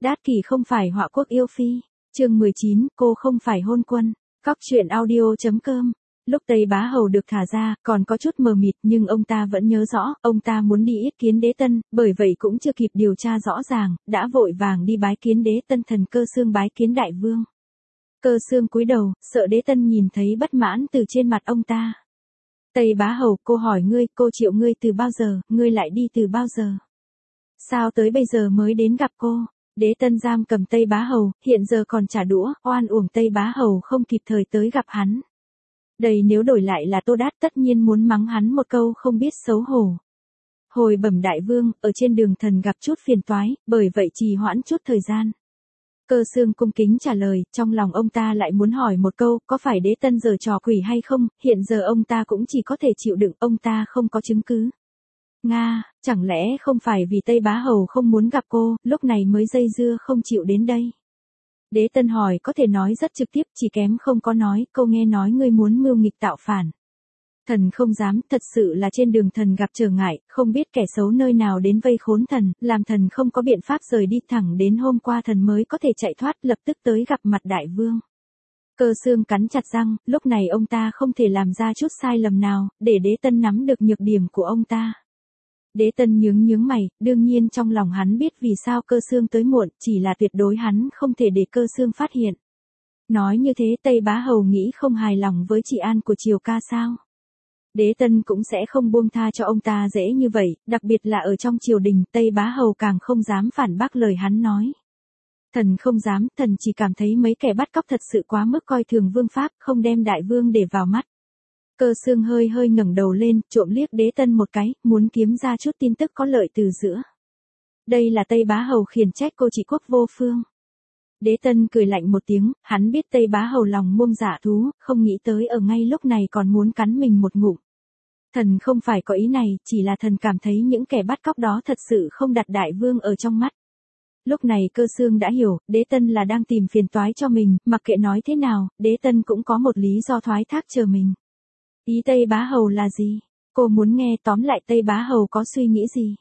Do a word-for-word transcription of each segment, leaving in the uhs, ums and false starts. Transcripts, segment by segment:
Đát Kỷ không phải họa quốc yêu phi. Chương mười chín, cô không phải hôn quân. Cóc truyện audio chấm com. Lúc Tây Bá Hầu được thả ra, còn có chút mờ mịt nhưng ông ta vẫn nhớ rõ, ông ta muốn đi yết kiến Đế Tân, bởi vậy cũng chưa kịp điều tra rõ ràng, đã vội vàng đi bái kiến Đế Tân. Thần Cơ Xương bái kiến đại vương. Cơ Xương cúi đầu, sợ Đế Tân nhìn thấy bất mãn từ trên mặt ông ta. Tây Bá Hầu, cô hỏi ngươi, cô triệu ngươi từ bao giờ, ngươi lại đi từ bao giờ? Sao tới bây giờ mới đến gặp cô? Đế Tân giam cầm Tây Bá Hầu, hiện giờ còn trả đũa, oan uổng Tây Bá Hầu không kịp thời tới gặp hắn. Đây nếu đổi lại là Tô Đát tất nhiên muốn mắng hắn một câu không biết xấu hổ. Hồi bẩm đại vương, ở trên đường thần gặp chút phiền toái, bởi vậy trì hoãn chút thời gian. Cơ Xương cung kính trả lời, trong lòng ông ta lại muốn hỏi một câu, có phải Đế Tân giở trò quỷ hay không, hiện giờ ông ta cũng chỉ có thể chịu đựng, ông ta không có chứng cứ. Nga, chẳng lẽ không phải vì Tây Bá Hầu không muốn gặp cô, lúc này mới dây dưa không chịu đến đây? Đế Tân hỏi có thể nói rất trực tiếp, chỉ kém không có nói, câu nghe nói ngươi muốn mưu nghịch tạo phản. Thần không dám, thật sự là trên đường thần gặp trở ngại, không biết kẻ xấu nơi nào đến vây khốn thần, làm thần không có biện pháp rời đi, thẳng đến hôm qua thần mới có thể chạy thoát, lập tức tới gặp mặt đại vương. Cơ Xương cắn chặt răng, lúc này ông ta không thể làm ra chút sai lầm nào, để Đế Tân nắm được nhược điểm của ông ta. Đế Tân nhướng nhướng mày, đương nhiên trong lòng hắn biết vì sao Cơ Xương tới muộn, chỉ là tuyệt đối hắn không thể để Cơ Xương phát hiện. Nói như thế Tây Bá Hầu nghĩ không hài lòng với trị an của triều ca sao? Đế Tân cũng sẽ không buông tha cho ông ta dễ như vậy, đặc biệt là ở trong triều đình, Tây Bá Hầu càng không dám phản bác lời hắn nói. Thần không dám, thần chỉ cảm thấy mấy kẻ bắt cóc thật sự quá mức coi thường vương pháp, không đem đại vương để vào mắt. Cơ Xương hơi hơi ngẩng đầu lên, trộm liếc Đế Tân một cái, muốn kiếm ra chút tin tức có lợi từ giữa. Đây là Tây Bá Hầu khiển trách cô trị quốc vô phương. Đế Tân cười lạnh một tiếng, hắn biết Tây Bá Hầu lòng muông dạ thú, không nghĩ tới ở ngay lúc này còn muốn cắn mình một ngụm. Thần không phải có ý này, chỉ là thần cảm thấy những kẻ bắt cóc đó thật sự không đặt đại vương ở trong mắt. Lúc này Cơ Xương đã hiểu, Đế Tân là đang tìm phiền toái cho mình, mặc kệ nói thế nào, Đế Tân cũng có một lý do thoái thác chờ mình. Ý Tây Bá Hầu là gì? Cô muốn nghe tóm lại Tây Bá Hầu có suy nghĩ gì?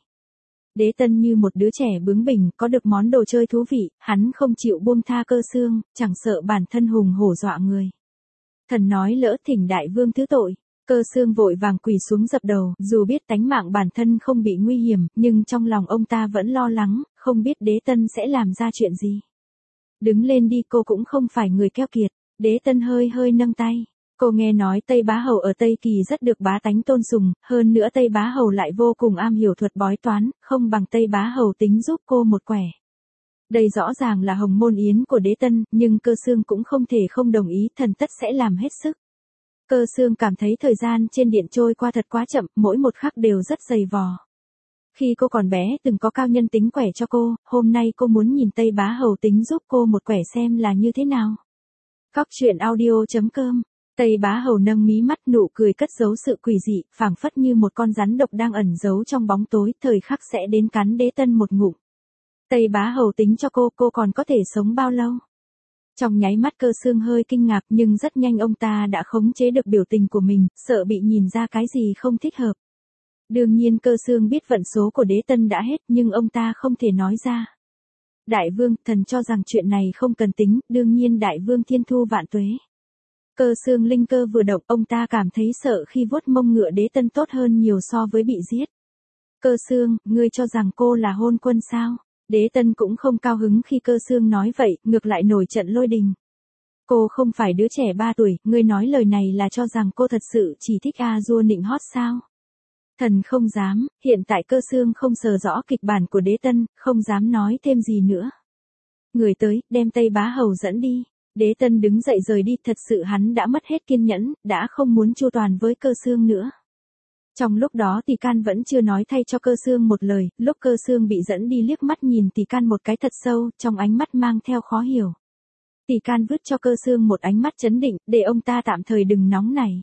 Đế Tân như một đứa trẻ bướng bỉnh, có được món đồ chơi thú vị, hắn không chịu buông tha Cơ Xương, chẳng sợ bản thân hùng hổ dọa người. Thần nói lỡ thỉnh đại vương thứ tội. Cơ Xương vội vàng quỳ xuống dập đầu, dù biết tánh mạng bản thân không bị nguy hiểm, nhưng trong lòng ông ta vẫn lo lắng, không biết Đế Tân sẽ làm ra chuyện gì. Đứng lên đi, cô cũng không phải người keo kiệt. Đế Tân hơi hơi nâng tay. Cô nghe nói Tây Bá Hầu ở Tây Kỳ rất được bá tánh tôn sùng, hơn nữa Tây Bá Hầu lại vô cùng am hiểu thuật bói toán, không bằng Tây Bá Hầu tính giúp cô một quẻ. Đây rõ ràng là hồng môn yến của Đế Tân, nhưng Cơ Xương cũng không thể không đồng ý, thần tất sẽ làm hết sức. Cơ Xương cảm thấy thời gian trên điện trôi qua thật quá chậm, mỗi một khắc đều rất dày vò. Khi cô còn bé từng có cao nhân tính quẻ cho cô, hôm nay cô muốn nhìn Tây Bá Hầu tính giúp cô một quẻ xem là như thế nào. Cóc truyện audio chấm com. Tây Bá Hầu nâng mí mắt, nụ cười cất giấu sự quỷ dị, phảng phất như một con rắn độc đang ẩn giấu trong bóng tối, thời khắc sẽ đến cắn Đế Tân một ngụm. Tây Bá Hầu tính cho cô, cô còn có thể sống bao lâu? Trong nháy mắt Cơ Xương hơi kinh ngạc, nhưng rất nhanh ông ta đã khống chế được biểu tình của mình, sợ bị nhìn ra cái gì không thích hợp. Đương nhiên Cơ Xương biết vận số của Đế Tân đã hết, nhưng ông ta không thể nói ra. Đại vương, thần cho rằng chuyện này không cần tính, đương nhiên đại vương thiên thu vạn tuế. Cơ Xương linh cơ vừa động, ông ta cảm thấy sợ khi vuốt mông ngựa Đế Tân tốt hơn nhiều so với bị giết. Cơ Xương, ngươi cho rằng cô là hôn quân sao? Đế Tân cũng không cao hứng khi Cơ Xương nói vậy, ngược lại nổi trận lôi đình. Cô không phải đứa trẻ ba tuổi, ngươi nói lời này là cho rằng cô thật sự chỉ thích a dua nịnh hót sao? Thần không dám, hiện tại Cơ Xương không sờ rõ kịch bản của Đế Tân, không dám nói thêm gì nữa. Người tới, đem Tây Bá Hầu dẫn đi. Đế Tân đứng dậy rời đi, thật sự hắn đã mất hết kiên nhẫn, đã không muốn chu toàn với Cơ Xương nữa. Trong lúc đó Tỷ Can vẫn chưa nói thay cho Cơ Xương một lời, lúc Cơ Xương bị dẫn đi liếc mắt nhìn Tỷ Can một cái thật sâu, trong ánh mắt mang theo khó hiểu. Tỷ Can vứt cho Cơ Xương một ánh mắt chấn định, để ông ta tạm thời đừng nóng nảy.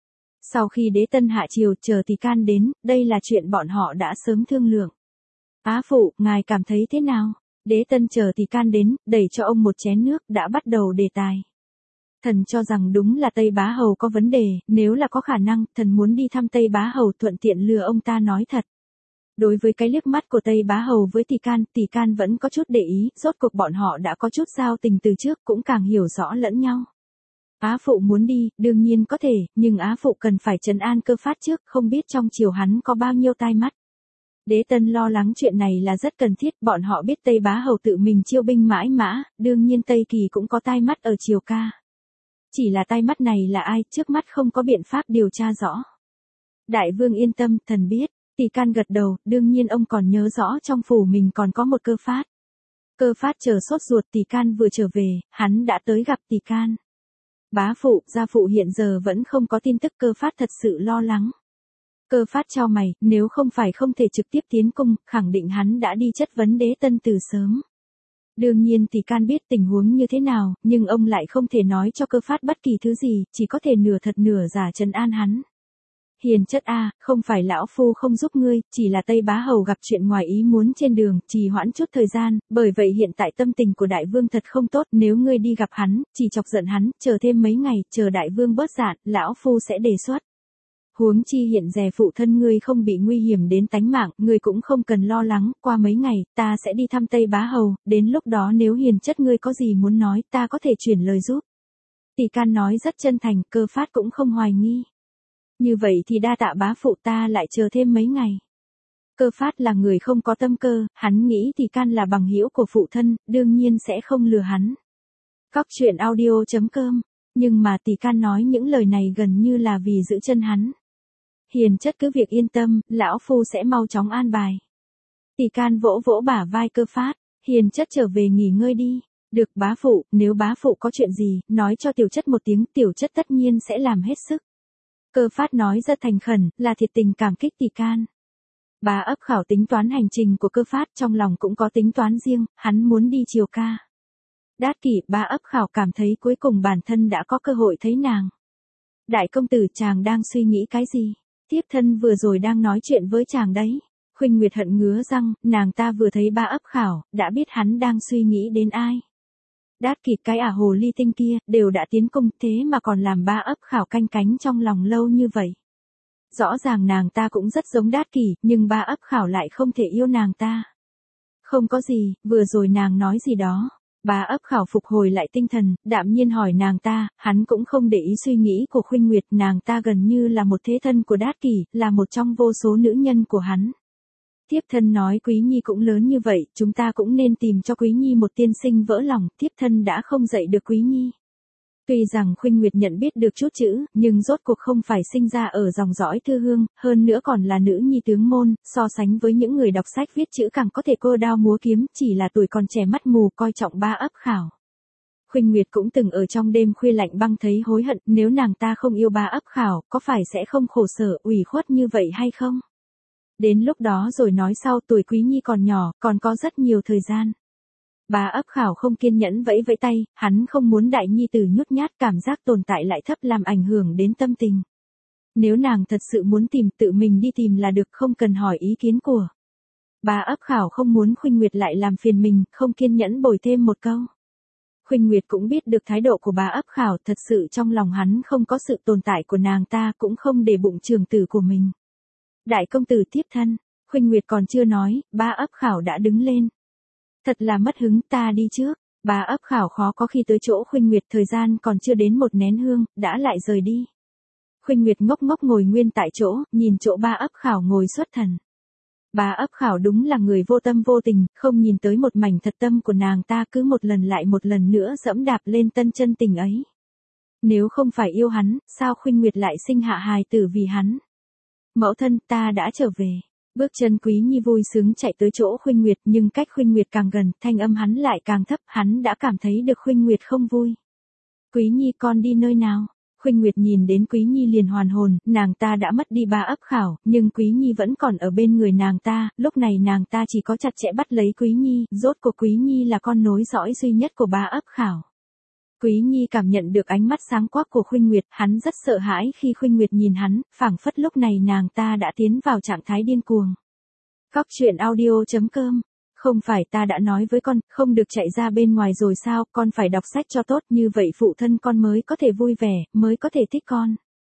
Sau khi Đế Tân hạ triều, chờ Tỷ Can đến, đây là chuyện bọn họ đã sớm thương lượng. Á phụ, ngài cảm thấy thế nào? Đế Tân chờ Tỷ Can đến, đẩy cho ông một chén nước, đã bắt đầu đề tài. Thần cho rằng đúng là Tây Bá Hầu có vấn đề, nếu là có khả năng, thần muốn đi thăm Tây Bá Hầu thuận tiện lừa ông ta nói thật. Đối với cái liếc mắt của Tây Bá Hầu với Tỷ Can, Tỷ Can vẫn có chút để ý, rốt cuộc bọn họ đã có chút giao tình từ trước, cũng càng hiểu rõ lẫn nhau. Á phụ muốn đi, đương nhiên có thể, nhưng Á phụ cần phải trấn an Cơ Phát trước, không biết trong triều hắn có bao nhiêu tai mắt. Đế Tân lo lắng chuyện này là rất cần thiết, bọn họ biết Tây Bá Hầu tự mình chiêu binh mãi mã, đương nhiên Tây Kỳ cũng có tai mắt ở triều ca. Chỉ là tai mắt này là ai, trước mắt không có biện pháp điều tra rõ. Đại vương yên tâm, thần biết. Tỷ Can gật đầu, đương nhiên ông còn nhớ rõ trong phủ mình còn có một Cơ Phát. Cơ Phát chờ sốt ruột, Tỷ Can vừa trở về, hắn đã tới gặp Tỷ Can. Bá phụ, gia phụ hiện giờ vẫn không có tin tức, Cơ Phát thật sự lo lắng. Cơ Phát chau mày, nếu không phải không thể trực tiếp tiến cung, khẳng định hắn đã đi chất vấn Đế Tân từ sớm. Đương nhiên Tỷ Can biết tình huống như thế nào, nhưng ông lại không thể nói cho Cơ Phát bất kỳ thứ gì, chỉ có thể nửa thật nửa giả trấn an hắn. Hiền chất a, không phải lão phu không giúp ngươi, chỉ là Tây Bá Hầu gặp chuyện ngoài ý muốn trên đường, trì hoãn chút thời gian, bởi vậy hiện tại tâm tình của đại vương thật không tốt, nếu ngươi đi gặp hắn, chỉ chọc giận hắn, chờ thêm mấy ngày, chờ đại vương bớt giận, lão phu sẽ đề xuất. Huống chi hiện giờ phụ thân ngươi không bị nguy hiểm đến tánh mạng, ngươi cũng không cần lo lắng, qua mấy ngày, ta sẽ đi thăm Tây Bá Hầu, đến lúc đó nếu hiền chất ngươi có gì muốn nói, ta có thể chuyển lời giúp. Tỷ Can nói rất chân thành, Cơ Phát cũng không hoài nghi. Như vậy thì đa tạ bá phụ, ta lại chờ thêm mấy ngày. Cơ Phát là người không có tâm cơ, hắn nghĩ Tỷ Can là bằng hữu của phụ thân, đương nhiên sẽ không lừa hắn. Cóc truyện audio chấm com, nhưng mà Tỷ Can nói những lời này gần như là vì giữ chân hắn. Hiền chất cứ việc yên tâm, lão phu sẽ mau chóng an bài. Tỷ Can vỗ vỗ bả vai Cơ Phát, hiền chất trở về nghỉ ngơi đi. Được bá phụ, nếu bá phụ có chuyện gì, nói cho tiểu chất một tiếng, tiểu chất tất nhiên sẽ làm hết sức. Cơ Phát nói rất thành khẩn, là thiệt tình cảm kích Tỷ Can. Bá ấp khảo tính toán hành trình của Cơ Phát, trong lòng cũng có tính toán riêng, hắn muốn đi triều ca. Đát Kỷ, bá ấp khảo cảm thấy cuối cùng bản thân đã có cơ hội thấy nàng. Đại công tử, chàng đang suy nghĩ cái gì? Thiếp thân vừa rồi đang nói chuyện với chàng đấy. Khuynh Nguyệt hận ngứa răng, nàng ta vừa thấy bá ấp khảo, đã biết hắn đang suy nghĩ đến ai. Đát Kỷ, cái ả hồ ly tinh kia, đều đã tiến cung, thế mà còn làm bá ấp khảo canh cánh trong lòng lâu như vậy. Rõ ràng nàng ta cũng rất giống Đát Kỷ, nhưng bá ấp khảo lại không thể yêu nàng ta. Không có gì, vừa rồi nàng nói gì đó. Bá ấp khảo phục hồi lại tinh thần, đạm nhiên hỏi nàng ta, hắn cũng không để ý suy nghĩ của Khuynh Nguyệt, nàng ta gần như là một thế thân của Đát Kỷ, là một trong vô số nữ nhân của hắn. Thiếp thân nói Quý Nhi cũng lớn như vậy, chúng ta cũng nên tìm cho Quý Nhi một tiên sinh vỡ lòng, thiếp thân đã không dạy được Quý Nhi. Tuy rằng Khuynh Nguyệt nhận biết được chút chữ, nhưng rốt cuộc không phải sinh ra ở dòng dõi thư hương, hơn nữa còn là nữ nhi tướng môn, so sánh với những người đọc sách viết chữ càng có thể cơ đao múa kiếm, chỉ là tuổi còn trẻ mắt mù coi trọng bá ấp khảo. Khuynh Nguyệt cũng từng ở trong đêm khuya lạnh băng thấy hối hận, nếu nàng ta không yêu bá ấp khảo, có phải sẽ không khổ sở, ủy khuất như vậy hay không? Đến lúc đó rồi nói sau, tuổi Quý Nhi còn nhỏ, còn có rất nhiều thời gian. Bá ấp khảo không kiên nhẫn vẫy vẫy tay, hắn không muốn đại nhi tử nhút nhát, cảm giác tồn tại lại thấp làm ảnh hưởng đến tâm tình. Nếu nàng thật sự muốn tìm, tự mình đi tìm là được, không cần hỏi ý kiến của. Bá ấp khảo không muốn Khuynh Nguyệt lại làm phiền mình, không kiên nhẫn bồi thêm một câu. Khuynh Nguyệt cũng biết được thái độ của bá ấp khảo, thật sự trong lòng hắn không có sự tồn tại của nàng ta, cũng không để bụng trường tử của mình. Đại công tử tiếp thân, Khuynh Nguyệt còn chưa nói, bá ấp khảo đã đứng lên. Thật là mất hứng, ta đi trước. Bá ấp khảo khó có khi tới chỗ Khuynh Nguyệt, thời gian còn chưa đến một nén hương, đã lại rời đi. Khuynh Nguyệt ngốc ngốc ngồi nguyên tại chỗ, nhìn chỗ bá ấp khảo ngồi xuất thần. Bá ấp khảo đúng là người vô tâm vô tình, không nhìn tới một mảnh thật tâm của nàng ta, cứ một lần lại một lần nữa dẫm đạp lên tân chân tình ấy. Nếu không phải yêu hắn, sao Khuynh Nguyệt lại sinh hạ hài tử vì hắn? Mẫu thân, ta đã trở về. Bước chân Quý Nhi vui sướng chạy tới chỗ Khuynh Nguyệt, nhưng cách Khuynh Nguyệt càng gần, thanh âm hắn lại càng thấp, hắn đã cảm thấy được Khuynh Nguyệt không vui. Quý Nhi, con đi nơi nào? Khuynh Nguyệt nhìn đến Quý Nhi liền hoàn hồn, nàng ta đã mất đi bá ấp khảo, nhưng Quý Nhi vẫn còn ở bên người nàng ta, lúc này nàng ta chỉ có chặt chẽ bắt lấy Quý Nhi, rốt cuộc Quý Nhi là con nối dõi duy nhất của bá ấp khảo. Quý Nhi cảm nhận được ánh mắt sáng quắc của Khuynh Nguyệt, hắn rất sợ hãi khi Khuynh Nguyệt nhìn hắn, phảng phất lúc này nàng ta đã tiến vào trạng thái điên cuồng. Cóc truyện audio chấm com, không phải ta đã nói với con, không được chạy ra bên ngoài rồi sao, con phải đọc sách cho tốt, như vậy phụ thân con mới có thể vui vẻ, mới có thể thích con.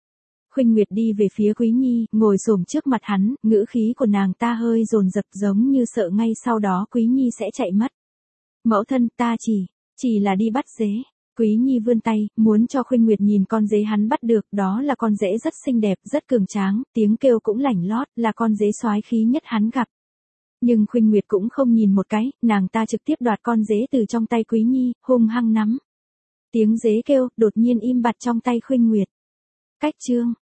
Khuynh Nguyệt đi về phía Quý Nhi, ngồi xổm trước mặt hắn, ngữ khí của nàng ta hơi dồn dập giống như sợ ngay sau đó Quý Nhi sẽ chạy mất. Mẫu thân, ta chỉ, chỉ là đi bắt dế. Quý Nhi vươn tay, muốn cho Khuynh Nguyệt nhìn con dế hắn bắt được, đó là con dế rất xinh đẹp, rất cường tráng, tiếng kêu cũng lảnh lót, là con dế soái khí nhất hắn gặp. Nhưng Khuynh Nguyệt cũng không nhìn một cái, nàng ta trực tiếp đoạt con dế từ trong tay Quý Nhi, hung hăng nắm. Tiếng dế kêu, đột nhiên im bặt trong tay Khuynh Nguyệt. Cách chương